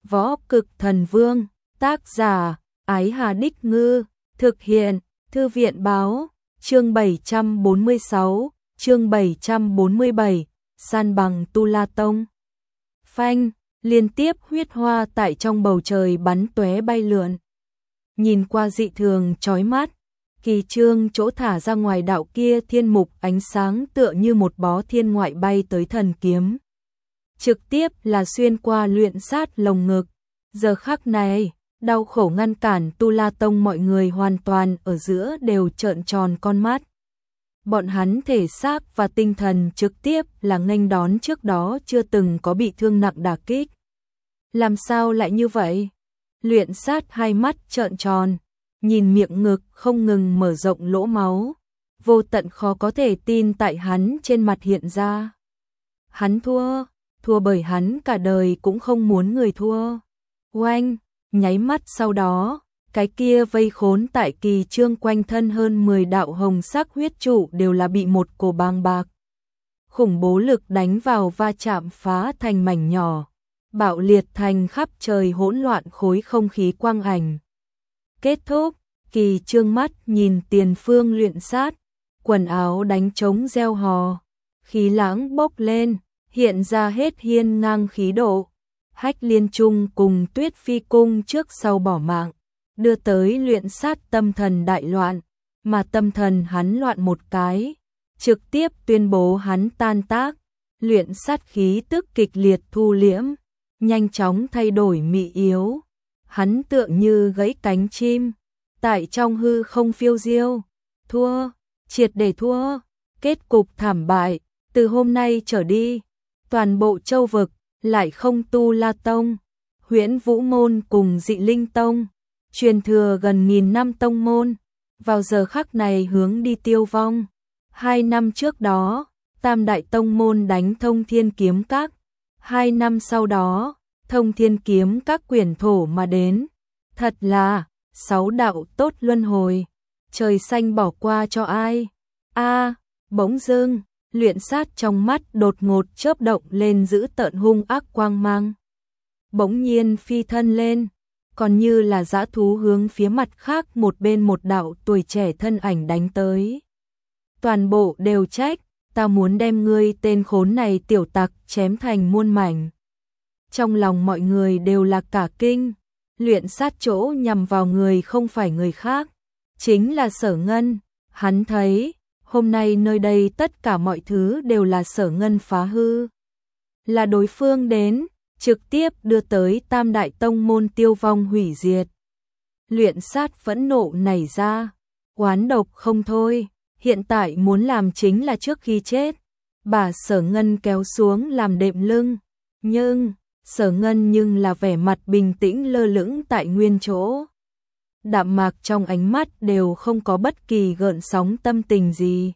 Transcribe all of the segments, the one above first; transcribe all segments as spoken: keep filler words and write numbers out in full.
Võ Cực Thần Vương, tác giả, Ái Hà Đích Ngư, thực hiện, Thư viện Báo, chương bảy trăm bốn mươi sáu, chương bảy trăm bốn mươi bảy, san bằng Tu La Tông. Phanh, liên tiếp huyết hoa tại trong bầu trời bắn tóe bay lượn. Nhìn qua dị thường chói mắt, Kỳ Trương chỗ thả ra ngoài đạo kia thiên mục ánh sáng tựa như một bó thiên ngoại bay tới thần kiếm. Trực tiếp là xuyên qua luyện sát lồng ngực. Giờ khắc này, đau khổ ngăn cản Tu La Tông mọi người hoàn toàn ở giữa đều trợn tròn con mắt. Bọn hắn thể xác và tinh thần trực tiếp là nghênh đón trước đó chưa từng có bị thương nặng đả kích. Làm sao lại như vậy? Luyện sát hai mắt trợn tròn, nhìn miệng ngực không ngừng mở rộng lỗ máu, vô tận khó có thể tin tại hắn trên mặt hiện ra. Hắn thua, thua bởi hắn cả đời cũng không muốn người thua. Oanh, nháy mắt sau đó, cái kia vây khốn tại Kỳ Trương quanh thân hơn mười đạo hồng sắc huyết trụ đều là bị một cổ bàng bạc khủng bố lực đánh vào va chạm phá thành mảnh nhỏ, bạo liệt thành khắp trời hỗn loạn khối không khí quang ảnh. Kết thúc, Kỳ Trương mắt nhìn tiền phương luyện sát, quần áo đánh trống reo hò, khí lãng bốc lên, hiện ra hết hiên ngang khí độ. Hách Liên Trung cùng Tuyết Phi Cung trước sau bỏ mạng, đưa tới luyện sát tâm thần đại loạn, mà tâm thần hắn loạn một cái, trực tiếp tuyên bố hắn tan tác, luyện sát khí tức kịch liệt thu liễm, nhanh chóng thay đổi mị yếu. Hắn tựa như gãy cánh chim, tại trong hư không phiêu diêu, thua, triệt để thua, kết cục thảm bại, từ hôm nay trở đi, toàn bộ châu vực lại không Tu La Tông, Huyễn Vũ Môn cùng Dị Linh Tông, truyền thừa gần nghìn năm tông môn, vào giờ khắc này hướng đi tiêu vong. Hai năm trước đó, Tam Đại Tông Môn đánh Thông Thiên Kiếm Các, hai năm sau đó, Thông Thiên Kiếm Các quyển thổ mà đến. Thật là, sáu đạo tốt luân hồi, trời xanh bỏ qua cho ai. A, bỗng dưng, luyện sát trong mắt đột ngột chớp động lên giữ tợn hung ác quang mang. Bỗng nhiên phi thân lên, còn như là dã thú hướng phía mặt khác một bên một đạo tuổi trẻ thân ảnh đánh tới. Toàn bộ đều trách, ta muốn đem ngươi tên khốn này tiểu tặc chém thành muôn mảnh. Trong lòng mọi người đều là cả kinh, luyện sát chỗ nhằm vào người không phải người khác, chính là Sở Ngân. Hắn thấy, hôm nay nơi đây tất cả mọi thứ đều là Sở Ngân phá hư. Là đối phương đến, trực tiếp đưa tới Tam Đại Tông Môn tiêu vong hủy diệt. Luyện sát phẫn nộ nảy ra, oán độc không thôi, hiện tại muốn làm chính là trước khi chết, bà Sở Ngân kéo xuống làm đệm lưng, nhưng, Sở Ngân nhưng là vẻ mặt bình tĩnh lơ lửng tại nguyên chỗ. Đạm mạc trong ánh mắt đều không có bất kỳ gợn sóng tâm tình gì.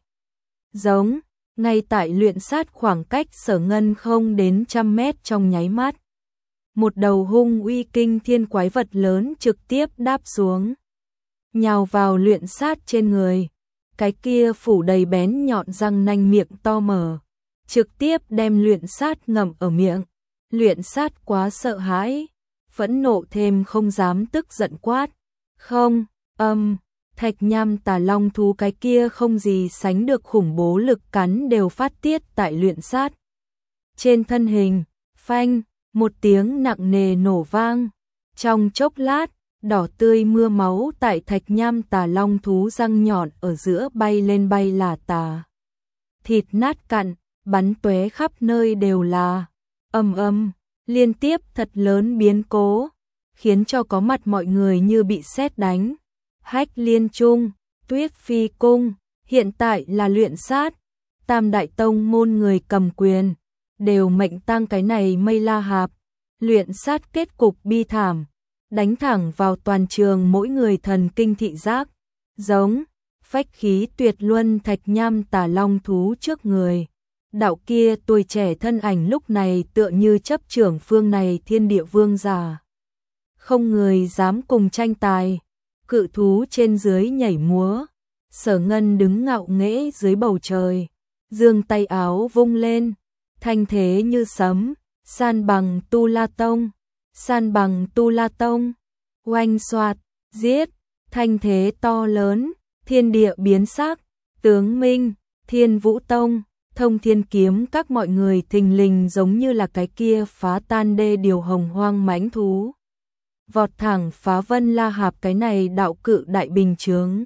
Giống, ngay tại luyện sát khoảng cách Sở Ngân không đến trăm mét trong nháy mắt. Một đầu hung uy kinh thiên quái vật lớn trực tiếp đáp xuống, nhào vào luyện sát trên người. Cái kia phủ đầy bén nhọn răng nanh miệng to mở, trực tiếp đem luyện sát ngậm ở miệng. Luyện sát quá sợ hãi, phẫn nộ thêm không dám tức giận quát. Không, âm, Thạch Nham Tà Long thú cái kia không gì sánh được khủng bố lực cắn đều phát tiết tại luyện sát. Trên thân hình, phanh, một tiếng nặng nề nổ vang. Trong chốc lát, đỏ tươi mưa máu tại Thạch Nham Tà Long thú răng nhọn ở giữa bay lên bay là tà. Thịt nát cặn, bắn tóe khắp nơi đều là. Ầm ầm, liên tiếp thật lớn biến cố, khiến cho có mặt mọi người như bị sét đánh. Hách Liên Trung, Tuyết Phi Cung, hiện tại là luyện sát, Tam Đại Tông Môn người cầm quyền, đều mệnh tang cái này Mây La Hạp. Luyện sát kết cục bi thảm, đánh thẳng vào toàn trường mỗi người thần kinh thị giác. Giống, phách khí tuyệt luân Thạch Nham Tà Long thú trước người. Đạo kia tuổi trẻ thân ảnh lúc này tựa như chấp trưởng phương này thiên địa vương giả. Không người dám cùng tranh tài, cự thú trên dưới nhảy múa. Sở Ngân đứng ngạo nghễ dưới bầu trời, giương tay áo vung lên, thanh thế như sấm, san bằng Tu La Tông. san bằng Tu La Tông, oanh xoạt, giết, thanh thế to lớn, thiên địa biến sắc, tướng Minh, Thiên Vũ Tông, Thông Thiên Kiếm các mọi người thình lình giống như là cái kia phá tan đê điều hồng hoang mãnh thú. Vọt thẳng phá Vân La Hạp cái này đạo cự đại bình chướng.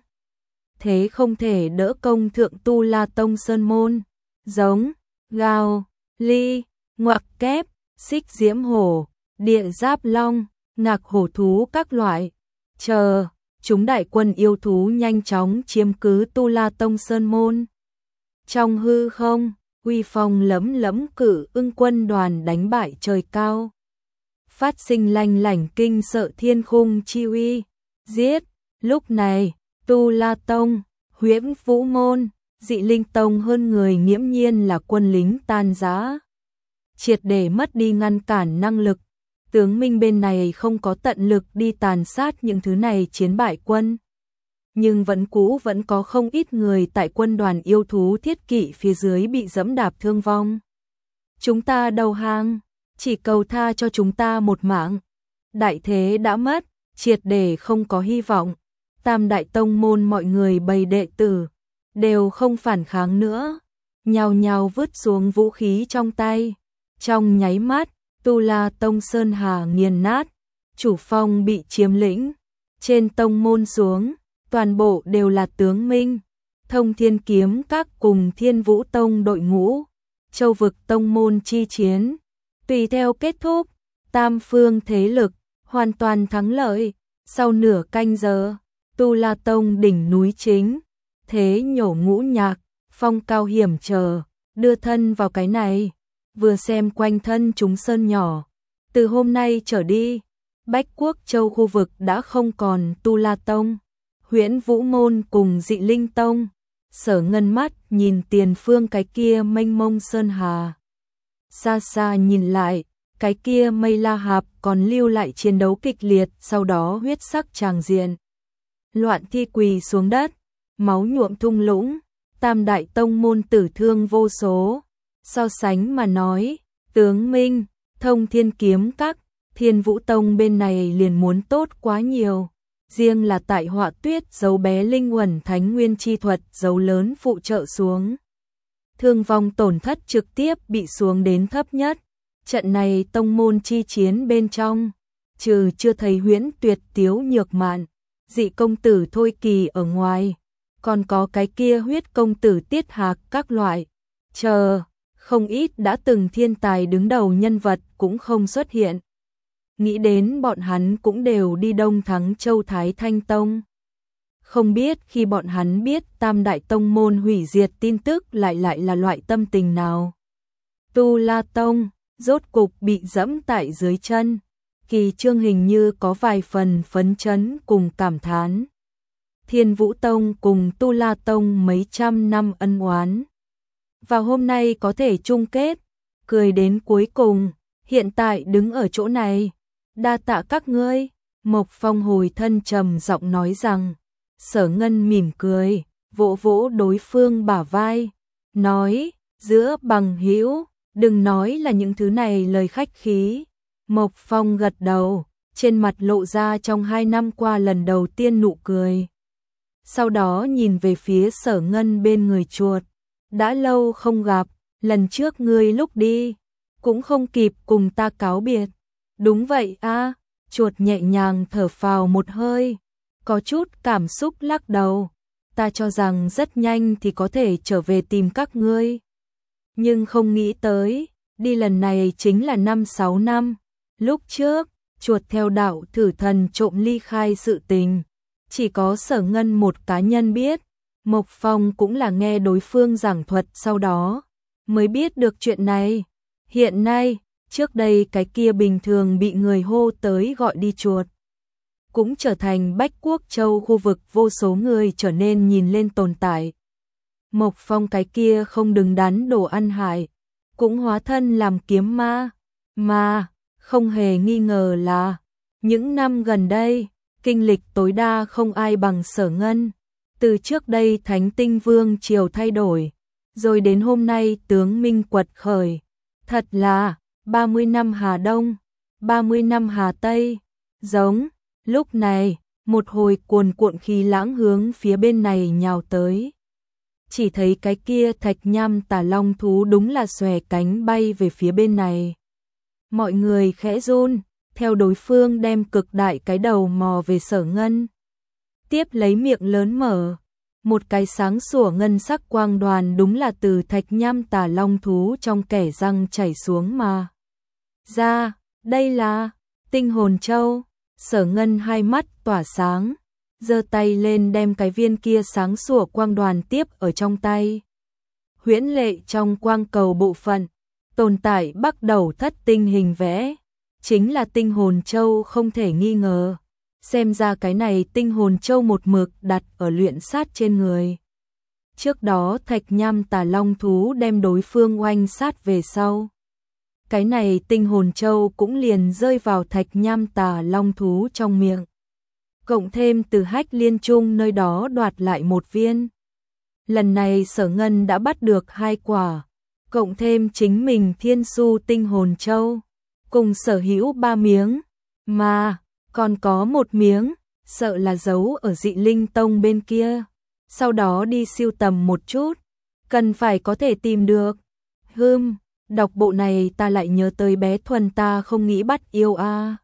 Thế không thể đỡ công thượng Tu La Tông sơn môn, giống, gào, ly, ngoặc kép, xích diễm hổ, địa giáp long, ngạc hổ thú các loại. Chờ, chúng đại quân yêu thú nhanh chóng chiếm cứ Tu La Tông sơn môn. Trong hư không, uy phong lẫm lẫm cự ưng quân đoàn đánh bại trời cao. Phát sinh lanh lảnh kinh sợ thiên khung chi uy, giết. Lúc này, Tu La Tông, Huyễn Vũ Môn, Dị Linh Tông hơn người nghiễm nhiên là quân lính tan rã, triệt để mất đi ngăn cản năng lực. Tướng Minh bên này không có tận lực đi tàn sát những thứ này chiến bại quân, nhưng vẫn cũ vẫn có không ít người tại quân đoàn yêu thú thiết kỵ phía dưới bị dẫm đạp thương vong. Chúng ta đầu hàng, chỉ cầu tha cho chúng ta một mạng. Đại thế đã mất, triệt để không có hy vọng. Tam đại tông môn mọi người bầy đệ tử đều không phản kháng nữa, nhao nhao vứt xuống vũ khí trong tay. Trong nháy mắt, Tu La Tông sơn hà nghiền nát, chủ phong bị chiếm lĩnh, trên tông môn xuống, toàn bộ đều là tướng Minh, Thông Thiên Kiếm các cùng Thiên Vũ Tông đội ngũ, châu vực tông môn chi chiến. Tùy theo kết thúc, tam phương thế lực hoàn toàn thắng lợi. Sau nửa canh giờ, Tu La Tông đỉnh núi chính, thế nhổ ngũ nhạc, phong cao hiểm trở, đưa thân vào cái này, vừa xem quanh thân chúng sơn nhỏ. Từ hôm nay trở đi, Bách Quốc Châu khu vực đã không còn Tu La Tông, Huyễn Vũ Môn cùng Dị Linh Tông. Sở Ngân mắt nhìn tiền phương cái kia mênh mông sơn hà. Xa xa nhìn lại, cái kia Mây La Hạp còn lưu lại chiến đấu kịch liệt, sau đó huyết sắc tràng diện. Loạn thi quỳ xuống đất, máu nhuộm thung lũng, tam đại tông môn tử thương vô số. So sánh mà nói, tướng Minh, Thông Thiên Kiếm các, Thiên Vũ Tông bên này liền muốn tốt quá nhiều. Riêng là tại Họa Tuyết giấu bé linh uẩn thánh nguyên chi thuật giấu lớn phụ trợ xuống, thương vong tổn thất trực tiếp bị xuống đến thấp nhất. Trận này tông môn chi chiến bên trong, trừ chưa thấy Huyễn Tuyệt Tiếu Nhược Mạn, Dị công tử Thôi Kỳ ở ngoài, còn có cái kia Huyết công tử Tiết Hạc các loại. Chờ, không ít đã từng thiên tài đứng đầu nhân vật cũng không xuất hiện. Nghĩ đến bọn hắn cũng đều đi Đông Thắng Châu Thái Thanh Tông. Không biết khi bọn hắn biết tam đại tông môn hủy diệt tin tức lại lại là loại tâm tình nào. Tu La Tông, rốt cục bị dẫm tại dưới chân. Kỳ Trương hình như có vài phần phấn chấn cùng cảm thán. Thiên Vũ Tông cùng Tu La Tông mấy trăm năm ân oán, vào hôm nay có thể chung kết, cười đến cuối cùng, hiện tại đứng ở chỗ này. Đa tạ các ngươi, Mộc Phong hồi thân trầm giọng nói rằng. Sở Ngân mỉm cười, vỗ vỗ đối phương bả vai, nói, giữa bằng hữu, đừng nói là những thứ này lời khách khí. Mộc Phong gật đầu, trên mặt lộ ra trong hai năm qua lần đầu tiên nụ cười. Sau đó nhìn về phía Sở Ngân bên người chuột, đã lâu không gặp, lần trước ngươi lúc đi, cũng không kịp cùng ta cáo biệt. Đúng vậy a, chuột nhẹ nhàng thở phào một hơi, có chút cảm xúc lắc đầu. Ta cho rằng rất nhanh thì có thể trở về tìm các ngươi, nhưng không nghĩ tới, đi lần này chính là năm sáu năm. Lúc trước, chuột theo đạo thử thần trộm ly khai sự tình, chỉ có Sở Ngân một cá nhân biết. Mộc Phong cũng là nghe đối phương giảng thuật sau đó mới biết được chuyện này. Hiện nay, trước đây cái kia bình thường bị người hô tới gọi đi chuột, cũng trở thành Bách Quốc Châu khu vực vô số người trở nên nhìn lên tồn tại. Mộc Phong cái kia không đứng đắn đồ ăn hại, cũng hóa thân làm kiếm ma, mà không hề nghi ngờ là những năm gần đây, kinh lịch tối đa không ai bằng Sở Ngân. Từ trước đây Thánh Tinh Vương triều thay đổi, rồi đến hôm nay tướng Minh quật khởi, thật là ba mươi năm Hà Đông, ba mươi năm Hà Tây, giống, lúc này, một hồi cuồn cuộn khí lãng hướng phía bên này nhào tới. Chỉ thấy cái kia thạch nham tà long thú đúng là xòe cánh bay về phía bên này. Mọi người khẽ run, theo đối phương đem cực đại cái đầu mò về Sở Ngân. Tiếp lấy miệng lớn mở, một cái sáng sủa ngân sắc quang đoàn đúng là từ thạch nham tà long thú trong kẻ răng chảy xuống mà. Ra, đây là tinh hồn châu. Sở Ngân hai mắt tỏa sáng, giơ tay lên đem cái viên kia sáng sủa quang đoàn tiếp ở trong tay. Huyễn lệ trong quang cầu bộ phận, tồn tại bắt đầu thất tinh hình vẽ, chính là tinh hồn châu không thể nghi ngờ. Xem ra cái này tinh hồn châu một mực đặt ở luyện sát trên người. Trước đó thạch nham tà long thú đem đối phương oanh sát về sau. Cái này tinh hồn châu cũng liền rơi vào thạch nham tà long thú trong miệng. Cộng thêm từ Hách Liên Trung nơi đó đoạt lại một viên. Lần này Sở Ngân đã bắt được hai quả, cộng thêm chính mình thiên su tinh hồn châu, cùng sở hữu ba miếng, mà còn có một miếng, sợ là giấu ở Dị Linh Tông bên kia. Sau đó đi siêu tầm một chút, cần phải có thể tìm được. Hừm, đọc bộ này ta lại nhớ tới bé Thuần ta không nghĩ bắt yêu a. À.